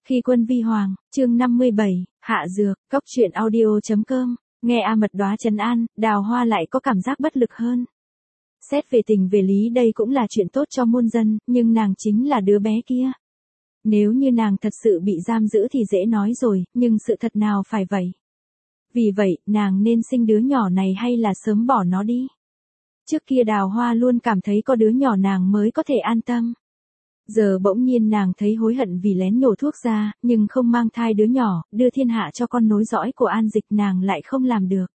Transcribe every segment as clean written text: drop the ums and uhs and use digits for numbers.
Khi quân vi hoàng, chương 57, hạ dược, cốc truyện audio.com, nghe A Mật Đóa trấn an, Đào Hoa lại có cảm giác bất lực hơn. Xét về tình về lý đây cũng là chuyện tốt cho muôn dân, nhưng nàng chính là đứa bé kia. Nếu như nàng thật sự bị giam giữ thì dễ nói rồi, nhưng sự thật nào phải vậy? Vì vậy, nàng nên sinh đứa nhỏ này hay là sớm bỏ nó đi? Trước kia Đào Hoa luôn cảm thấy có đứa nhỏ nàng mới có thể an tâm. Giờ bỗng nhiên nàng thấy hối hận vì lén nhổ thuốc ra, nhưng không mang thai đứa nhỏ, đưa thiên hạ cho con nối dõi của An Dịch nàng lại không làm được.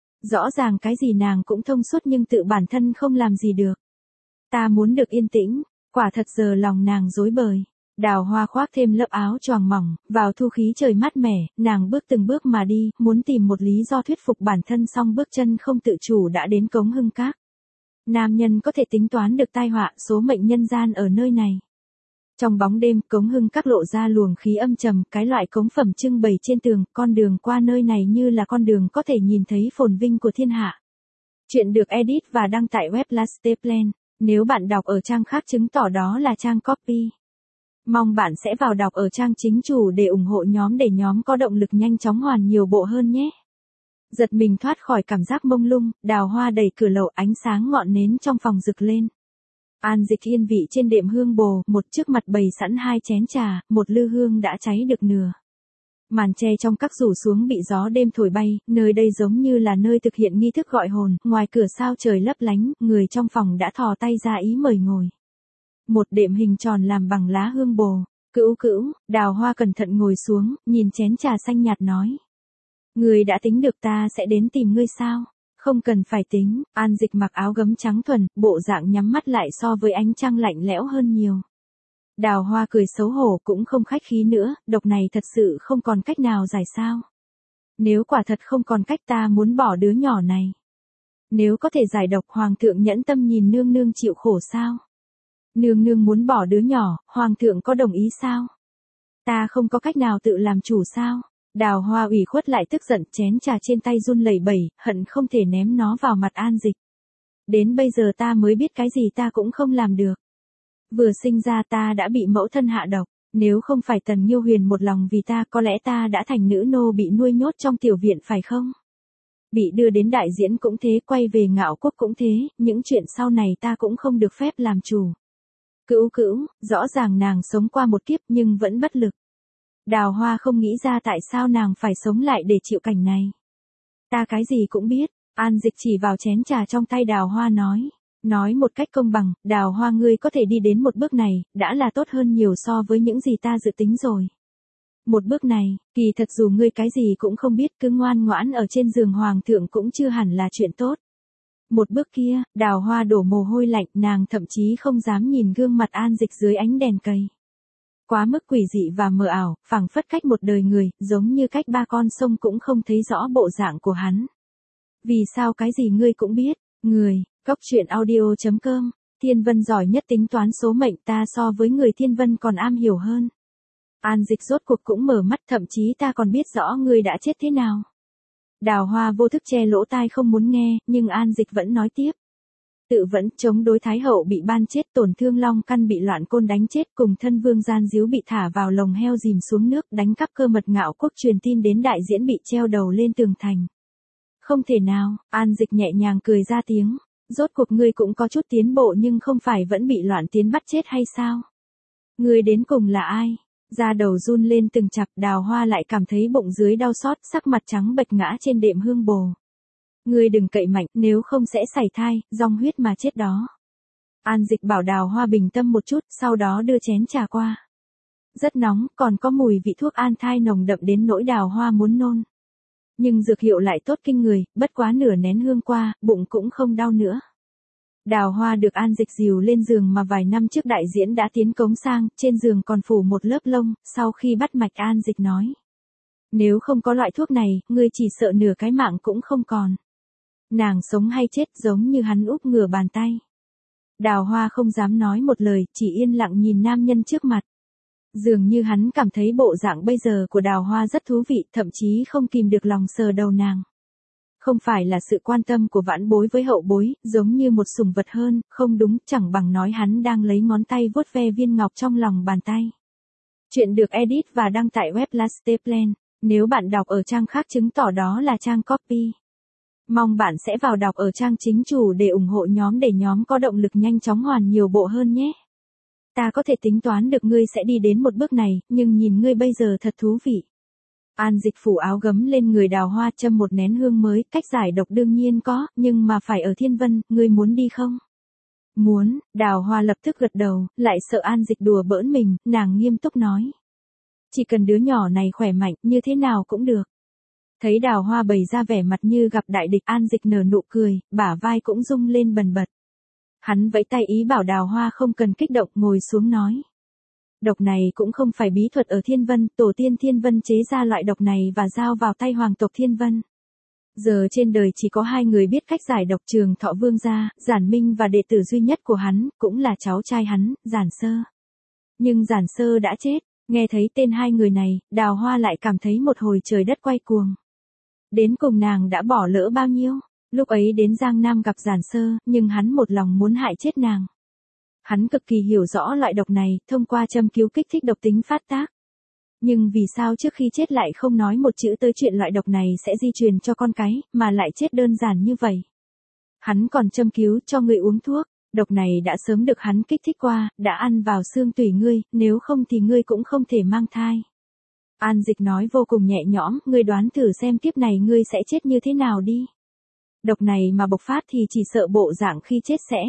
Rõ ràng cái gì nàng cũng thông suốt nhưng tự bản thân không làm gì được. Ta muốn được yên tĩnh, quả thật giờ lòng nàng rối bời. Đào Hoa khoác thêm lớp áo choàng mỏng, vào thu khí trời mát mẻ, nàng bước từng bước mà đi, muốn tìm một lý do thuyết phục bản thân song bước chân không tự chủ đã đến Cống Hưng Các. Nam nhân có thể tính toán được tai họa số mệnh nhân gian ở nơi này. Trong bóng đêm, Cống Hưng Các lộ ra luồng khí âm trầm, cái loại cống phẩm trưng bày trên tường, con đường qua nơi này như là con đường có thể nhìn thấy phồn vinh của thiên hạ. Chuyện được edit và đăng tại web Lasteplan, nếu bạn đọc ở trang khác chứng tỏ đó là trang copy. Mong bạn sẽ vào đọc ở trang chính chủ để ủng hộ nhóm để nhóm có động lực nhanh chóng hoàn nhiều bộ hơn nhé. Giật mình thoát khỏi cảm giác mông lung, Đào Hoa đẩy cửa lầu, ánh sáng ngọn nến trong phòng rực lên. An Dịch yên vị trên đệm hương bồ, một trước mặt bày sẵn 2 chén trà, một lư hương đã cháy được nửa. Màn tre trong các rủ xuống bị gió đêm thổi bay, nơi đây giống như là nơi thực hiện nghi thức gọi hồn, ngoài cửa sao trời lấp lánh, người trong phòng đã thò tay ra ý mời ngồi. Một đệm hình tròn làm bằng lá hương bồ. Cữu, Đào Hoa cẩn thận ngồi xuống, nhìn chén trà xanh nhạt nói. Người đã tính được ta sẽ đến tìm ngươi sao? Không cần phải tính, An Dịch mặc áo gấm trắng thuần, bộ dạng nhắm mắt lại so với ánh trăng lạnh lẽo hơn nhiều. Đào Hoa cười xấu hổ cũng không khách khí nữa, độc này thật sự không còn cách nào giải sao? Nếu quả thật không còn cách ta muốn bỏ đứa nhỏ này. Nếu có thể giải độc Hoàng thượng nhẫn tâm nhìn nương nương chịu khổ sao? Nương nương muốn bỏ đứa nhỏ, Hoàng thượng có đồng ý sao? Ta không có cách nào tự làm chủ sao? Đào Hoa ủy khuất lại tức giận, chén trà trên tay run lẩy bẩy, hận không thể ném nó vào mặt An Dịch. Đến bây giờ ta mới biết cái gì ta cũng không làm được. Vừa sinh ra ta đã bị mẫu thân hạ độc, nếu không phải Tần Nhiêu Huyền một lòng vì ta có lẽ ta đã thành nữ nô bị nuôi nhốt trong tiểu viện phải không? Bị đưa đến đại diễn cũng thế, quay về Ngạo Quốc cũng thế, những chuyện sau này ta cũng không được phép làm chủ. Cữu, rõ ràng nàng sống qua một kiếp nhưng vẫn bất lực. Đào Hoa không nghĩ ra tại sao nàng phải sống lại để chịu cảnh này. Ta cái gì cũng biết, An Dịch chỉ vào chén trà trong tay Đào Hoa nói. Nói một cách công bằng, Đào Hoa ngươi có thể đi đến một bước này, đã là tốt hơn nhiều so với những gì ta dự tính rồi. Một bước này, kỳ thật dù ngươi cái gì cũng không biết cứ ngoan ngoãn ở trên giường Hoàng thượng cũng chưa hẳn là chuyện tốt. Một bước kia, Đào Hoa đổ mồ hôi lạnh, nàng thậm chí không dám nhìn gương mặt An Dịch dưới ánh đèn cầy. Quá mức quỷ dị và mờ ảo, phảng phất cách một đời người, giống như cách 3 con sông cũng không thấy rõ bộ dạng của hắn. Vì sao cái gì ngươi cũng biết, người, cốc truyện audio.com, Thiên Vân giỏi nhất tính toán số mệnh, ta so với người Thiên Vân còn am hiểu hơn. An Dịch rốt cuộc cũng mở mắt, thậm chí ta còn biết rõ ngươi đã chết thế nào. Đào Hoa vô thức che lỗ tai không muốn nghe, nhưng An Dịch vẫn nói tiếp. Tự vẫn chống đối Thái hậu bị ban chết, tổn thương Long Căn bị Loạn Côn đánh chết, cùng thân vương Gian Díu bị thả vào lồng heo dìm xuống nước, đánh cắp cơ mật Ngạo Quốc truyền tin đến đại diễn bị treo đầu lên tường thành. Không thể nào, An Dịch nhẹ nhàng cười ra tiếng, rốt cuộc ngươi cũng có chút tiến bộ nhưng không phải vẫn bị Loạn Tiến bắt chết hay sao? Ngươi đến cùng là ai? Da đầu run lên từng chập, Đào Hoa lại cảm thấy bụng dưới đau xót, sắc mặt trắng bệch ngã trên đệm hương bồ. Ngươi đừng cậy mạnh, nếu không sẽ sảy thai, dòng huyết mà chết đó. An Dịch bảo Đào Hoa bình tâm một chút, sau đó đưa chén trà qua. Rất nóng, còn có mùi vị thuốc an thai nồng đậm đến nỗi Đào Hoa muốn nôn. Nhưng dược hiệu lại tốt kinh người, bất quá nửa nén hương qua, bụng cũng không đau nữa. Đào Hoa được An Dịch dìu lên giường mà vài năm trước đại diễn đã tiến cống sang, trên giường còn phủ một lớp lông, sau khi bắt mạch An Dịch nói. Nếu không có loại thuốc này, ngươi chỉ sợ nửa cái mạng cũng không còn. Nàng sống hay chết giống như hắn úp ngửa bàn tay. Đào Hoa không dám nói một lời, chỉ yên lặng nhìn nam nhân trước mặt. Dường như hắn cảm thấy bộ dạng bây giờ của Đào Hoa rất thú vị, thậm chí không kìm được lòng sờ đầu nàng. Không phải là sự quan tâm của vãn bối với hậu bối, giống như một sủng vật hơn, không đúng, chẳng bằng nói hắn đang lấy ngón tay vuốt ve viên ngọc trong lòng bàn tay. Chuyện được edit và đăng tại web Lasteplan. Nếu bạn đọc ở trang khác chứng tỏ đó là trang copy. Mong bạn sẽ vào đọc ở trang chính chủ để ủng hộ nhóm để nhóm có động lực nhanh chóng hoàn nhiều bộ hơn nhé. Ta có thể tính toán được ngươi sẽ đi đến một bước này, nhưng nhìn ngươi bây giờ thật thú vị. An Dịch phủ áo gấm lên người Đào Hoa châm một nén hương mới, cách giải độc đương nhiên có, nhưng mà phải ở Thiên Vân, ngươi muốn đi không? Muốn, Đào Hoa lập tức gật đầu, lại sợ An Dịch đùa bỡn mình, nàng nghiêm túc nói. Chỉ cần đứa nhỏ này khỏe mạnh, như thế nào cũng được. Thấy Đào Hoa bày ra vẻ mặt như gặp đại địch, An Dịch nở nụ cười, bả vai cũng rung lên bần bật. Hắn vẫy tay ý bảo Đào Hoa không cần kích động, ngồi xuống nói. Độc này cũng không phải bí thuật ở Thiên Vân, tổ tiên Thiên Vân chế ra loại độc này và giao vào tay hoàng tộc Thiên Vân. Giờ trên đời chỉ có 2 người biết cách giải độc, Trường Thọ Vương gia, Giản Minh và đệ tử duy nhất của hắn, cũng là cháu trai hắn, Giản Sơ. Nhưng Giản Sơ đã chết, nghe thấy tên 2 người này, Đào Hoa lại cảm thấy một hồi trời đất quay cuồng. Đến cùng nàng đã bỏ lỡ bao nhiêu, lúc ấy đến Giang Nam gặp Giản Sơ, nhưng hắn một lòng muốn hại chết nàng. Hắn cực kỳ hiểu rõ loại độc này, thông qua châm cứu kích thích độc tính phát tác. Nhưng vì sao trước khi chết lại không nói một chữ tới chuyện loại độc này sẽ di truyền cho con cái, mà lại chết đơn giản như vậy? Hắn còn châm cứu cho ngươi uống thuốc, độc này đã sớm được hắn kích thích qua, đã ăn vào xương tủy ngươi, nếu không thì ngươi cũng không thể mang thai. An Dịch nói vô cùng nhẹ nhõm, ngươi đoán thử xem kiếp này ngươi sẽ chết như thế nào đi. Độc này mà bộc phát thì chỉ sợ bộ dạng khi chết sẽ.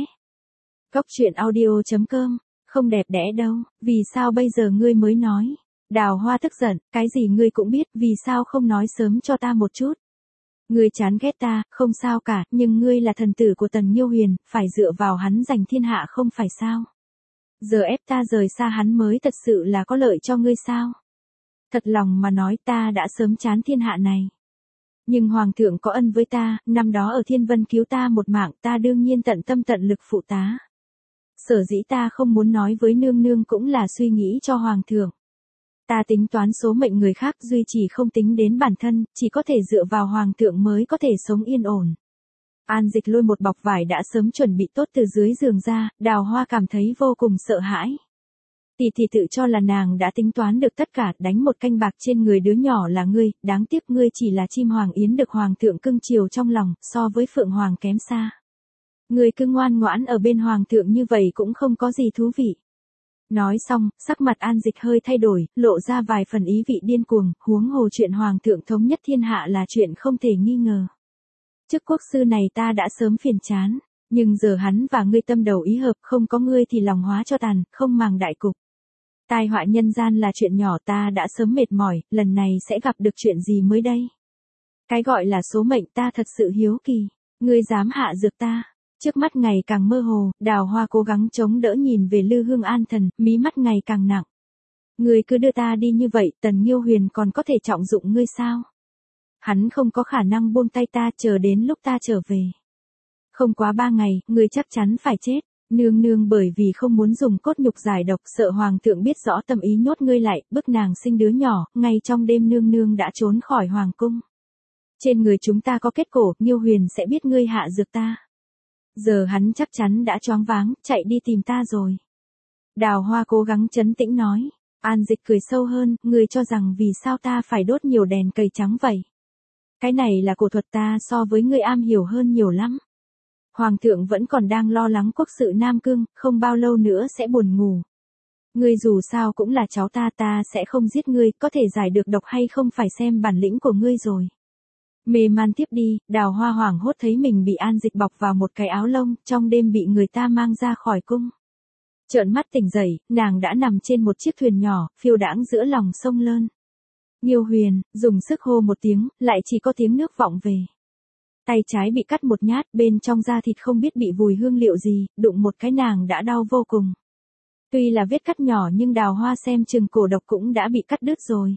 Cóc truyện audio.com, không đẹp đẽ đâu, vì sao bây giờ ngươi mới nói? Đào Hoa tức giận, cái gì ngươi cũng biết, vì sao không nói sớm cho ta một chút? Ngươi chán ghét ta, không sao cả, nhưng ngươi là thần tử của Tần Nhiêu Huyền, phải dựa vào hắn giành thiên hạ không phải sao? Giờ ép ta rời xa hắn mới thật sự là có lợi cho ngươi sao? Thật lòng mà nói, ta đã sớm chán thiên hạ này. Nhưng Hoàng thượng có ân với ta, năm đó ở Thiên Vân cứu ta một mạng, ta đương nhiên tận tâm tận lực phụ tá. Sở dĩ ta không muốn nói với nương nương cũng là suy nghĩ cho Hoàng thượng. Ta tính toán số mệnh người khác, duy chỉ không tính đến bản thân, chỉ có thể dựa vào Hoàng thượng mới có thể sống yên ổn. An Dịch lôi một bọc vải đã sớm chuẩn bị tốt từ dưới giường ra, Đào Hoa cảm thấy vô cùng sợ hãi. Tỷ tự cho là nàng đã tính toán được tất cả, đánh một canh bạc trên người đứa nhỏ là ngươi, đáng tiếc ngươi chỉ là chim hoàng yến được Hoàng thượng cưng chiều trong lòng, so với Phượng Hoàng kém xa. Ngươi cứ ngoan ngoãn ở bên Hoàng thượng như vậy cũng không có gì thú vị. Nói xong, sắc mặt An Dịch hơi thay đổi, lộ ra vài phần ý vị điên cuồng, huống hồ chuyện Hoàng thượng thống nhất thiên hạ là chuyện không thể nghi ngờ. Chức quốc sư này ta đã sớm phiền chán, nhưng giờ hắn và ngươi tâm đầu ý hợp, không có ngươi thì lòng hóa cho tàn, không màng đại cục. Tai họa nhân gian là chuyện nhỏ, ta đã sớm mệt mỏi, lần này sẽ gặp được chuyện gì mới đây? Cái gọi là số mệnh ta thật sự hiếu kỳ, ngươi dám hạ dược ta? Trước mắt ngày càng mơ hồ, Đào Hoa cố gắng chống đỡ nhìn về Lư Hương An Thần, mí mắt ngày càng nặng. Ngươi cứ đưa ta đi như vậy, Tần Nhiêu Huyền còn có thể trọng dụng ngươi sao? Hắn không có khả năng buông tay ta, chờ đến lúc ta trở về. Không quá 3 ngày, ngươi chắc chắn phải chết. Nương nương bởi vì không muốn dùng cốt nhục giải độc, sợ Hoàng thượng biết rõ tâm ý nhốt ngươi lại, bức nàng sinh đứa nhỏ, ngay trong đêm nương nương đã trốn khỏi Hoàng cung. Trên người chúng ta có kết cổ, Nhiêu Huyền sẽ biết ngươi hạ dược ta. Giờ hắn chắc chắn đã choáng váng, chạy đi tìm ta rồi. Đào Hoa cố gắng trấn tĩnh nói. An Dịch cười sâu hơn, ngươi cho rằng vì sao ta phải đốt nhiều đèn cầy trắng vậy? Cái này là cổ thuật ta so với ngươi am hiểu hơn nhiều lắm. Hoàng thượng vẫn còn đang lo lắng quốc sự Nam Cương, không bao lâu nữa sẽ buồn ngủ. Ngươi dù sao cũng là cháu ta, ta sẽ không giết ngươi, có thể giải được độc hay không phải xem bản lĩnh của ngươi rồi. Mê man tiếp đi, Đào Hoa hoảng hốt thấy mình bị An Dịch bọc vào một cái áo lông, trong đêm bị người ta mang ra khỏi cung. Trợn mắt tỉnh dậy, nàng đã nằm trên một chiếc thuyền nhỏ, phiêu đãng giữa lòng sông Lơn. Nhiêu Huyền, dùng sức hô một tiếng, lại chỉ có tiếng nước vọng về. Tay trái bị cắt một nhát, bên trong da thịt không biết bị vùi hương liệu gì, đụng một cái nàng đã đau vô cùng. Tuy là vết cắt nhỏ nhưng Đào Hoa xem chừng cổ độc cũng đã bị cắt đứt rồi.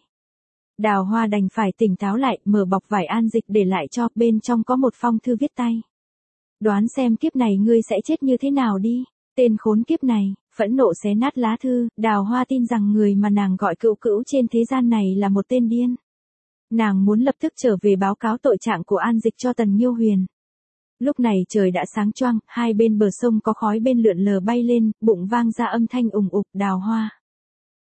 Đào Hoa đành phải tỉnh táo lại, mở bọc vải An Dịch để lại cho, bên trong có một phong thư viết tay. Đoán xem kiếp này ngươi sẽ chết như thế nào đi. Tên khốn kiếp này, phẫn nộ xé nát lá thư, Đào Hoa tin rằng người mà nàng gọi cữu cữu trên thế gian này là một tên điên. Nàng muốn lập tức trở về báo cáo tội trạng của An Dịch cho Tần Nhiêu Huyền. Lúc này trời đã sáng choang, hai bên bờ sông có khói bên lượn lờ bay lên, bụng vang ra âm thanh ùng ục, Đào Hoa.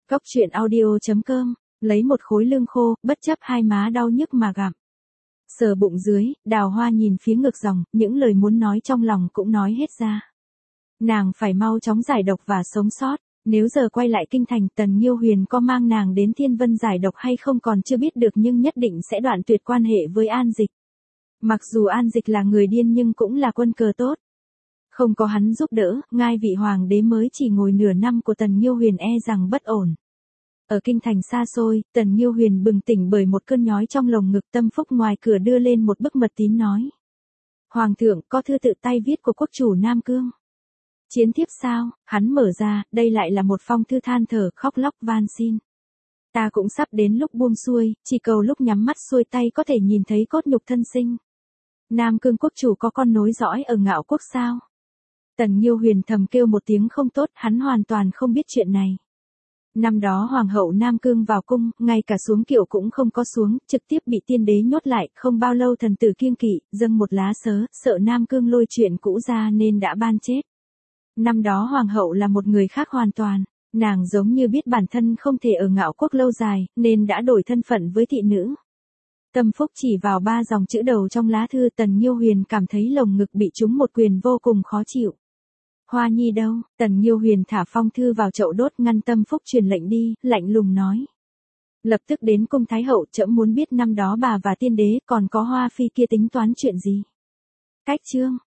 Cóc truyện audio.com, lấy một khối lương khô, bất chấp hai má đau nhức mà gặm. Sờ bụng dưới, Đào Hoa nhìn phía ngực dòng, những lời muốn nói trong lòng cũng nói hết ra. Nàng phải mau chóng giải độc và sống sót, nếu giờ quay lại kinh thành Tần Nhiêu Huyền có mang nàng đến Thiên Vân giải độc hay không còn chưa biết được nhưng nhất định sẽ đoạn tuyệt quan hệ với An Dịch. Mặc dù An Dịch là người điên nhưng cũng là quân cờ tốt. Không có hắn giúp đỡ, ngai vị hoàng đế mới chỉ ngồi nửa năm của Tần Nhiêu Huyền e rằng bất ổn. Ở kinh thành xa xôi, Tần Nhiêu Huyền bừng tỉnh bởi một cơn nhói trong lồng ngực. Tâm Phúc ngoài cửa đưa lên một bức mật tín nói. Hoàng thượng có thư tự tay viết của quốc chủ Nam Cương. Chiến thiếp sao? Hắn mở ra, đây lại là một phong thư than thở khóc lóc van xin. Ta cũng sắp đến lúc buông xuôi, chỉ cầu lúc nhắm mắt xuôi tay có thể nhìn thấy cốt nhục thân sinh. Nam Cương quốc chủ có con nối dõi ở Ngạo quốc sao? Tần Nhiêu Huyền thầm kêu một tiếng không tốt, hắn hoàn toàn không biết chuyện này. Năm đó Hoàng hậu Nam Cương vào cung, ngay cả xuống kiệu cũng không có xuống, trực tiếp bị tiên đế nhốt lại, không bao lâu thần tử kiêng kỵ, dâng một lá sớ, sợ Nam Cương lôi chuyện cũ ra nên đã ban chết. Năm đó Hoàng hậu là một người khác hoàn toàn, nàng giống như biết bản thân không thể ở Ngạo quốc lâu dài, nên đã đổi thân phận với thị nữ. Tâm Phúc chỉ vào 3 dòng chữ đầu trong lá thư. Tần Nhiêu Huyền cảm thấy lồng ngực bị trúng một quyền vô cùng khó chịu. Hoa Nhi đâu? Tần Nhiêu Huyền thả phong thư vào chậu đốt ngăn Tâm Phúc truyền lệnh đi, lạnh lùng nói. Lập tức đến cung Thái hậu, trẫm muốn biết năm đó bà và tiên đế còn có Hoa Phi kia tính toán chuyện gì. Cách chương.